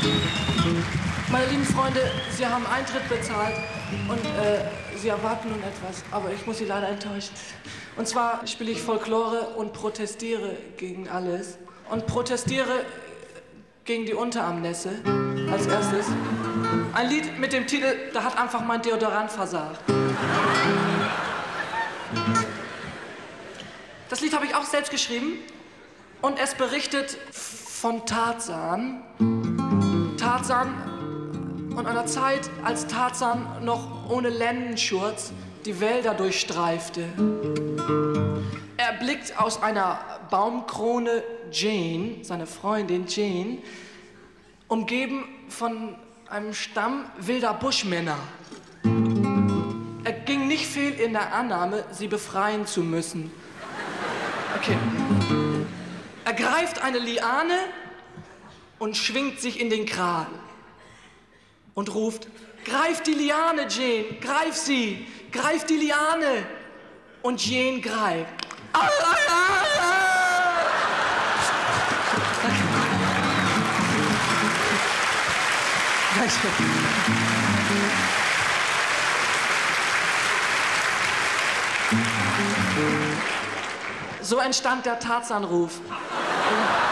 Meine lieben Freunde, Sie haben Eintritt bezahlt und Sie erwarten nun etwas, aber ich muss Sie leider enttäuschen. Und zwar spiele ich Folklore und protestiere gegen alles und protestiere gegen die Unterarmnässe als erstes. Ein Lied mit dem Titel "Da hat einfach mein Deodorant versagt". Das Lied habe ich auch selbst geschrieben und es berichtet von Tarzan. Und einer Zeit, als Tarzan noch ohne Lendenschurz die Wälder durchstreifte. Er blickt aus einer Baumkrone Jane, seine Freundin Jane, umgeben von einem Stamm wilder Buschmänner. Er ging nicht fehl in der Annahme, sie befreien zu müssen. Okay. Er greift eine Liane und schwingt sich in den Kragen und ruft: "Greif die Liane, Jane, greif sie, greif die Liane!" Und Jane greift. Danke. So entstand der Tarzanruf.